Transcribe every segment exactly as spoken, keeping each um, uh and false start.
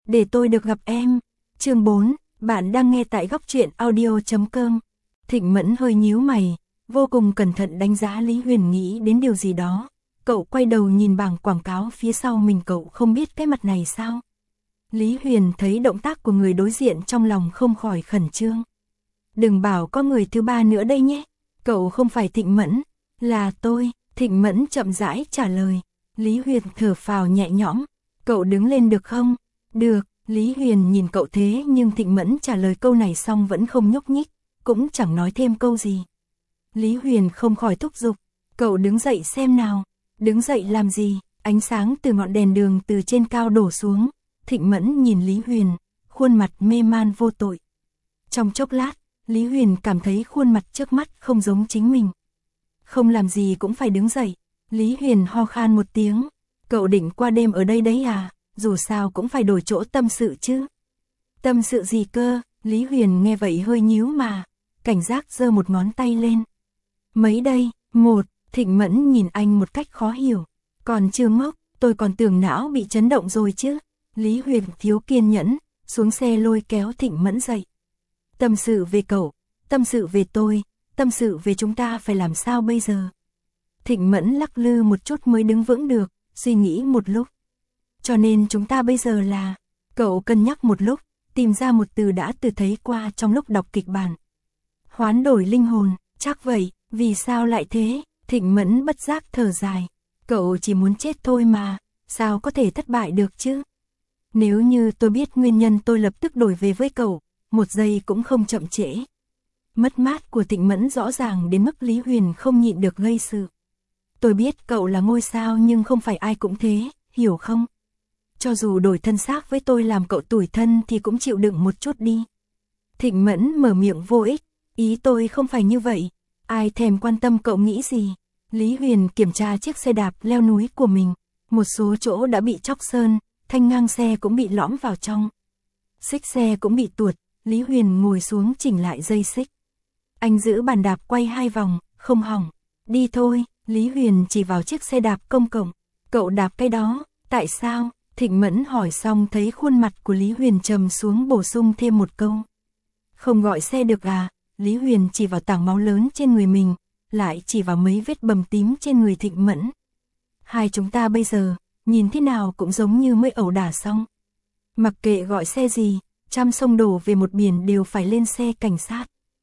để tôi được gặp em. Chương bốn, bạn đang nghe tại góc truyện audio chấm com. Thịnh Mẫn hơi nhíu mày, vô cùng cẩn thận đánh giá Lý Huyền nghĩ đến điều gì đó. Cậu quay đầu nhìn bảng quảng cáo phía sau mình, cậu không biết cái mặt này sao? Lý Huyền thấy động tác của người đối diện trong lòng không khỏi khẩn trương. Đừng bảo có người thứ ba nữa đây nhé. Cậu không phải Thịnh Mẫn, là tôi. Thịnh Mẫn chậm rãi trả lời. Lý Huyền thở phào nhẹ nhõm. Cậu đứng lên được không? Được. Lý Huyền nhìn cậu thế nhưng Thịnh Mẫn trả lời câu này xong vẫn không nhúc nhích, cũng chẳng nói thêm câu gì. Lý Huyền không khỏi thúc giục. Cậu đứng dậy xem nào. Đứng dậy làm gì? Ánh sáng từ ngọn đèn đường từ trên cao đổ xuống. Thịnh Mẫn nhìn Lý Huyền, khuôn mặt mê man vô tội. Trong chốc lát, Lý Huyền cảm thấy khuôn mặt trước mắt không giống chính mình. Không làm gì cũng phải đứng dậy. Lý Huyền ho khan một tiếng. Cậu định qua đêm ở đây đấy à? Dù sao cũng phải đổi chỗ tâm sự chứ. Tâm sự gì cơ? Lý Huyền nghe vậy hơi nhíu mà. Cảnh giác giơ một ngón tay lên. Mấy đây? Một. Thịnh Mẫn nhìn anh một cách khó hiểu. Còn chưa ngốc, tôi còn tưởng não bị chấn động rồi chứ. Lý Huyền thiếu kiên nhẫn, xuống xe lôi kéo Thịnh Mẫn dậy. Tâm sự về cậu, tâm sự về tôi, tâm sự về chúng ta phải làm sao bây giờ? Thịnh Mẫn lắc lư một chút mới đứng vững được, suy nghĩ một lúc. Cho nên chúng ta bây giờ là... Cậu cân nhắc một lúc, tìm ra một từ đã từ thấy qua trong lúc đọc kịch bản. Hoán đổi linh hồn, chắc vậy, vì sao lại thế? Thịnh Mẫn bất giác thở dài. Cậu chỉ muốn chết thôi mà, sao có thể thất bại được chứ? Nếu như tôi biết nguyên nhân tôi lập tức đổi về với cậu, một giây cũng không chậm trễ. Mất mát của Thịnh Mẫn rõ ràng đến mức Lý Huyền không nhịn được gây sự. Tôi biết cậu là ngôi sao nhưng không phải ai cũng thế, hiểu không? Cho dù đổi thân xác với tôi làm cậu tủi thân thì cũng chịu đựng một chút đi. Thịnh Mẫn mở miệng vô ích, ý tôi không phải như vậy, ai thèm quan tâm cậu nghĩ gì. Lý Huyền kiểm tra chiếc xe đạp leo núi của mình, một số chỗ đã bị chóc sơn, thanh ngang xe cũng bị lõm vào trong. Xích xe cũng bị tuột, Lý Huyền ngồi xuống chỉnh lại dây xích. Anh giữ bàn đạp quay hai vòng, không hỏng. Đi thôi, Lý Huyền chỉ vào chiếc xe đạp công cộng. Cậu đạp cái đó, tại sao? Thịnh Mẫn hỏi xong thấy khuôn mặt của Lý Huyền trầm xuống bổ sung thêm một câu. Không gọi xe được à? Lý Huyền chỉ vào tảng máu lớn trên người mình, lại chỉ vào mấy vết bầm tím trên người Thịnh Mẫn. Hai chúng ta bây giờ, nhìn thế nào cũng giống như mới ẩu đả xong. Mặc kệ gọi xe gì, trăm sông đổ về một biển đều phải lên xe cảnh sát.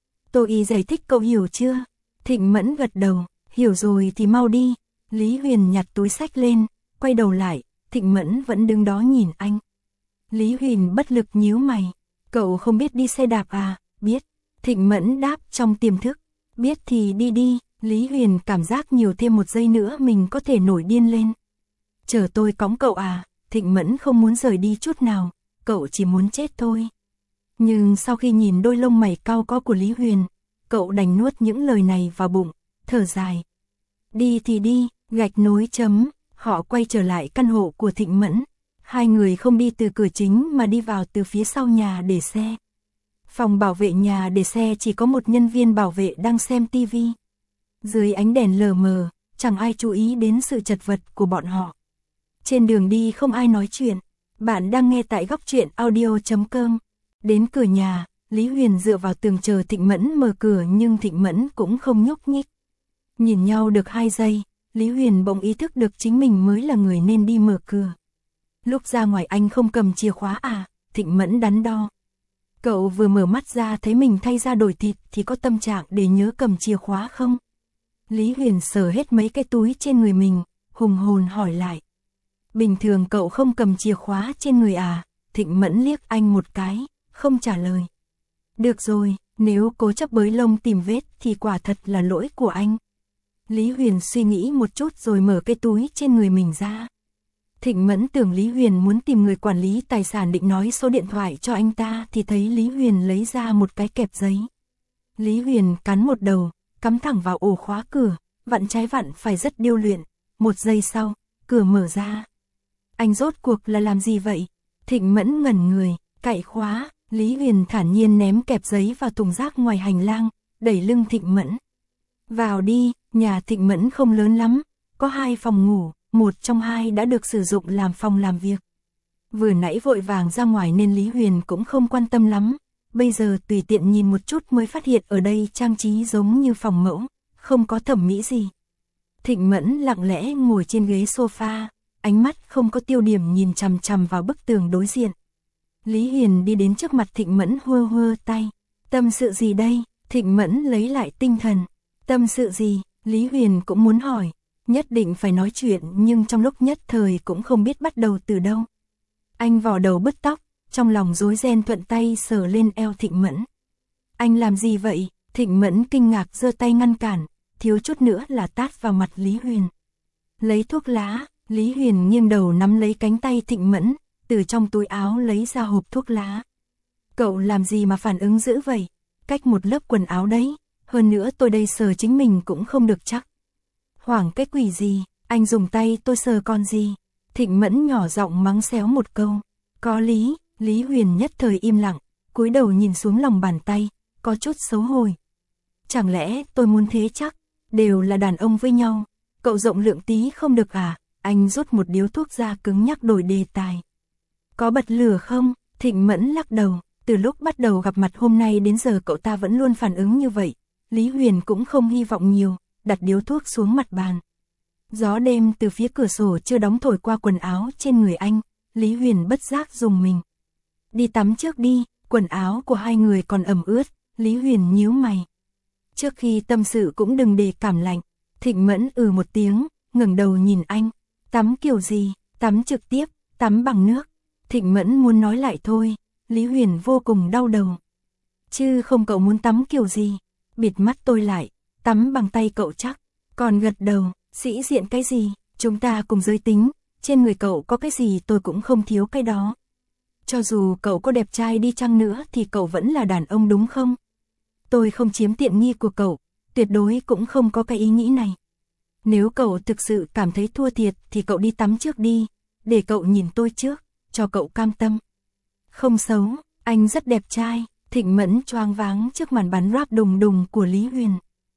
Tôi giải thích cậu hiểu chưa? Thịnh Mẫn gật đầu, hiểu rồi thì mau đi. Lý Huyền nhặt túi xách lên, quay đầu lại, Thịnh Mẫn vẫn đứng đó nhìn anh. Lý Huyền bất lực nhíu mày. Cậu không biết đi xe đạp à? Biết. Thịnh Mẫn đáp trong tiềm thức. Biết thì đi đi. Lý Huyền cảm giác nhiều thêm một giây nữa mình có thể nổi điên lên. Chờ tôi cõng cậu à? Thịnh Mẫn không muốn rời đi chút nào, cậu chỉ muốn chết thôi. Nhưng sau khi nhìn đôi lông mày cau có của Lý Huyền, cậu đành nuốt những lời này vào bụng, thở dài. Đi thì đi, gạch nối chấm, họ quay trở lại căn hộ của Thịnh Mẫn. Hai người không đi từ cửa chính mà đi vào từ phía sau nhà để xe. Phòng bảo vệ nhà để xe chỉ có một nhân viên bảo vệ đang xem tivi. Dưới ánh đèn lờ mờ, chẳng ai chú ý đến sự chật vật của bọn họ. Trên đường đi không ai nói chuyện. Bạn đang nghe tại góc truyện audio chấm com. Đến cửa nhà, Lý Huyền dựa vào tường chờ Thịnh Mẫn mở cửa nhưng Thịnh Mẫn cũng không nhúc nhích. Nhìn nhau được hai giây, Lý Huyền bỗng ý thức được chính mình mới là người nên đi mở cửa. Lúc ra ngoài anh không cầm chìa khóa à? Thịnh Mẫn đắn đo. Cậu vừa mở mắt ra thấy mình thay ra đổi thịt thì có tâm trạng để nhớ cầm chìa khóa không? Lý Huyền sờ hết mấy cái túi trên người mình, hùng hồn hỏi lại. Bình thường cậu không cầm chìa khóa trên người à? Thịnh Mẫn liếc anh một cái, không trả lời. Được rồi, nếu cố chấp bới lông tìm vết thì quả thật là lỗi của anh. Lý Huyền suy nghĩ một chút rồi mở cái túi trên người mình ra. Thịnh Mẫn tưởng Lý Huyền muốn tìm người quản lý tài sản định nói số điện thoại cho anh ta thì thấy Lý Huyền lấy ra một cái kẹp giấy. Lý Huyền cắn một đầu, cắm thẳng vào ổ khóa cửa, vặn trái vặn phải rất điêu luyện. Một giây sau, cửa mở ra. Anh rốt cuộc là làm gì vậy? Thịnh Mẫn ngẩn người, cạy khóa. Lý Huyền thản nhiên ném kẹp giấy vào thùng rác ngoài hành lang, đẩy lưng Thịnh Mẫn. Vào đi, nhà Thịnh Mẫn không lớn lắm, có hai phòng ngủ, một trong hai đã được sử dụng làm phòng làm việc. Vừa nãy vội vàng ra ngoài nên Lý Huyền cũng không quan tâm lắm, bây giờ tùy tiện nhìn một chút mới phát hiện ở đây trang trí giống như phòng mẫu, không có thẩm mỹ gì. Thịnh Mẫn lặng lẽ ngồi trên ghế sofa, ánh mắt không có tiêu điểm nhìn chằm chằm vào bức tường đối diện. Lý Huyền đi đến trước mặt Thịnh Mẫn hơ hơ tay. Tâm sự gì đây? Thịnh Mẫn lấy lại tinh thần. Tâm sự gì? Lý Huyền cũng muốn hỏi. Nhất định phải nói chuyện nhưng trong lúc nhất thời cũng không biết bắt đầu từ đâu. Anh vò đầu bứt tóc, trong lòng rối ren thuận tay sờ lên eo Thịnh Mẫn. Anh làm gì vậy? Thịnh Mẫn kinh ngạc giơ tay ngăn cản, thiếu chút nữa là tát vào mặt Lý Huyền. Lấy thuốc lá, Lý Huyền nghiêng đầu nắm lấy cánh tay Thịnh Mẫn, từ trong túi áo lấy ra hộp thuốc lá. Cậu làm gì mà phản ứng dữ vậy? Cách một lớp quần áo đấy, hơn nữa tôi đây sờ chính mình cũng không được chắc. Hoảng cái quỷ gì, anh dùng tay tôi sờ con gì? Thịnh Mẫn nhỏ giọng mắng xéo một câu. Có lý, Lý Huyền nhất thời im lặng, cúi đầu nhìn xuống lòng bàn tay, có chút xấu hổ. Chẳng lẽ tôi muốn thế chắc, đều là đàn ông với nhau, cậu rộng lượng tí không được à? Anh rút một điếu thuốc ra cứng nhắc đổi đề tài. Có bật lửa không? Thịnh Mẫn lắc đầu, từ lúc bắt đầu gặp mặt hôm nay đến giờ cậu ta vẫn luôn phản ứng như vậy. Lý Huyền cũng không hy vọng nhiều, đặt điếu thuốc xuống mặt bàn. Gió đêm từ phía cửa sổ chưa đóng thổi qua quần áo trên người anh, Lý Huyền bất giác rùng mình. Đi tắm trước đi, quần áo của hai người còn ẩm ướt, Lý Huyền nhíu mày. Trước khi tâm sự cũng đừng để cảm lạnh. Thịnh Mẫn ừ một tiếng, ngẩng đầu nhìn anh. Tắm kiểu gì? Tắm trực tiếp, tắm bằng nước. Thịnh Mẫn muốn nói lại thôi, Lý Huyền vô cùng đau đầu. Chứ không cậu muốn tắm kiểu gì? Bịt mắt tôi lại, tắm bằng tay cậu chắc. Còn gật đầu, sĩ diện cái gì? Chúng ta cùng giới tính, trên người cậu có cái gì tôi cũng không thiếu cái đó. Cho dù cậu có đẹp trai đi chăng nữa thì cậu vẫn là đàn ông đúng không? Tôi không chiếm tiện nghi của cậu, tuyệt đối cũng không có cái ý nghĩ này. Nếu cậu thực sự cảm thấy thua thiệt thì cậu đi tắm trước đi, để cậu nhìn tôi trước, cho cậu cam tâm. Không xấu, anh rất đẹp trai. Thịnh Mẫn choáng váng trước màn bắn rap đùng đùng của Lý Huyền.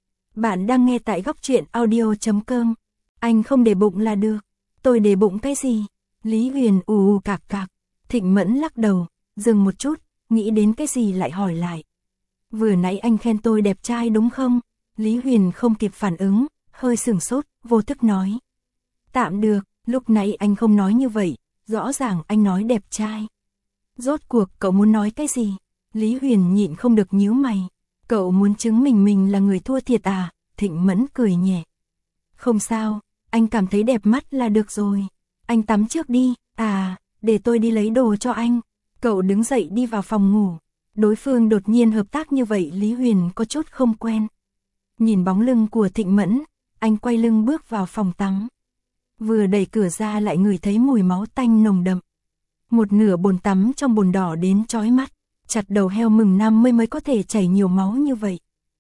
Bạn đang nghe tại góc truyện audio chấm com. Anh không để bụng là được. Tôi để bụng cái gì? Lý Huyền ù ù cạc cạc. Thịnh Mẫn lắc đầu, dừng một chút, nghĩ đến cái gì lại hỏi lại. Vừa nãy anh khen tôi đẹp trai đúng không? Lý Huyền không kịp phản ứng, hơi sửng sốt, vô thức nói. Tạm được, lúc nãy anh không nói như vậy, rõ ràng anh nói đẹp trai. Rốt cuộc cậu muốn nói cái gì? Lý Huyền nhịn không được nhíu mày. Cậu muốn chứng minh mình là người thua thiệt à? Thịnh Mẫn cười nhẹ. Không sao, anh cảm thấy đẹp mắt là được rồi. Anh tắm trước đi, à, để tôi đi lấy đồ cho anh. Cậu đứng dậy đi vào phòng ngủ. Đối phương đột nhiên hợp tác như vậy Lý Huyền có chút không quen. Nhìn bóng lưng của Thịnh Mẫn, anh quay lưng bước vào phòng tắm. Vừa đẩy cửa ra lại ngửi thấy mùi máu tanh nồng đậm. Một nửa bồn tắm trong bồn đỏ đến chói mắt, chặt đầu heo mừng năm mươi mới có thể chảy nhiều máu như vậy.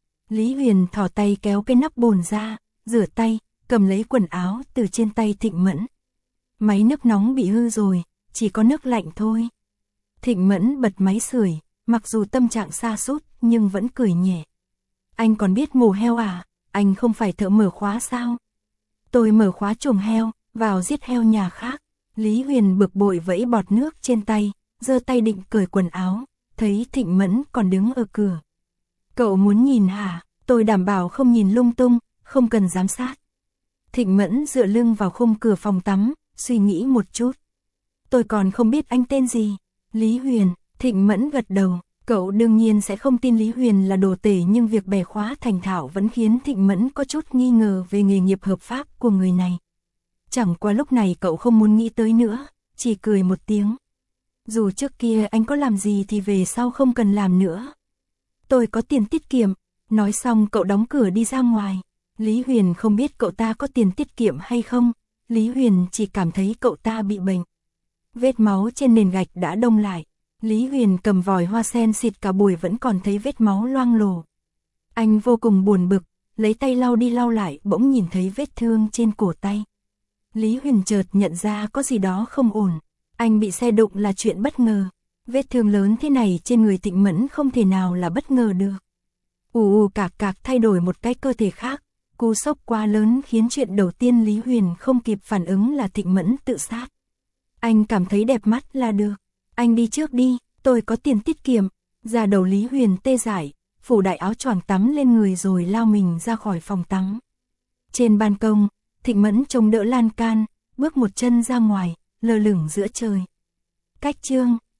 Lý Huyền thò tay kéo cái nắp bồn ra, rửa tay, cầm lấy quần áo từ trên tay Thịnh Mẫn. Máy nước nóng bị hư rồi, chỉ có nước lạnh thôi. Thịnh Mẫn bật máy sưởi, mặc dù tâm trạng sa sút nhưng vẫn cười nhẹ. Anh còn biết mổ heo à? Anh không phải thợ mở khóa sao? Tôi mở khóa chuồng heo, vào giết heo nhà khác. Lý Huyền bực bội vẫy bọt nước trên tay, giơ tay định cởi quần áo, thấy Thịnh Mẫn còn đứng ở cửa. Cậu muốn nhìn hả? Tôi đảm bảo không nhìn lung tung, không cần giám sát. Thịnh Mẫn dựa lưng vào khung cửa phòng tắm, suy nghĩ một chút. Tôi còn không biết anh tên gì. Lý Huyền. Thịnh Mẫn gật đầu. Cậu đương nhiên sẽ không tin Lý Huyền là đồ tể nhưng việc bẻ khóa thành thạo vẫn khiến Thịnh Mẫn có chút nghi ngờ về nghề nghiệp hợp pháp của người này. Chẳng qua lúc này cậu không muốn nghĩ tới nữa, chỉ cười một tiếng. Dù trước kia anh có làm gì thì về sau không cần làm nữa. Tôi có tiền tiết kiệm. Nói xong cậu đóng cửa đi ra ngoài. Lý Huyền không biết cậu ta có tiền tiết kiệm hay không. Lý Huyền chỉ cảm thấy cậu ta bị bệnh. Vết máu trên nền gạch đã đông lại. Lý Huyền cầm vòi hoa sen xịt cả buổi vẫn còn thấy vết máu loang lổ. Anh vô cùng buồn bực, lấy tay lau đi lau lại bỗng nhìn thấy vết thương trên cổ tay. Lý Huyền chợt nhận ra có gì đó không ổn. Anh bị xe đụng là chuyện bất ngờ. Vết thương lớn thế này trên người Thịnh Mẫn không thể nào là bất ngờ được. Ù ù cạc cạc thay đổi một cái cơ thể khác. Cú sốc quá lớn khiến chuyện đầu tiên Lý Huyền không kịp phản ứng là Thịnh Mẫn tự sát. Anh cảm thấy đẹp mắt là được. Anh đi trước đi, tôi có tiền tiết kiệm. Da đầu Lý Huyền tê dại, phủ đại áo choàng tắm lên người rồi lao mình ra khỏi phòng tắm. Trên ban công, Thịnh Mẫn trông đỡ lan can, bước một chân ra ngoài, lơ lửng giữa trời. Cách chương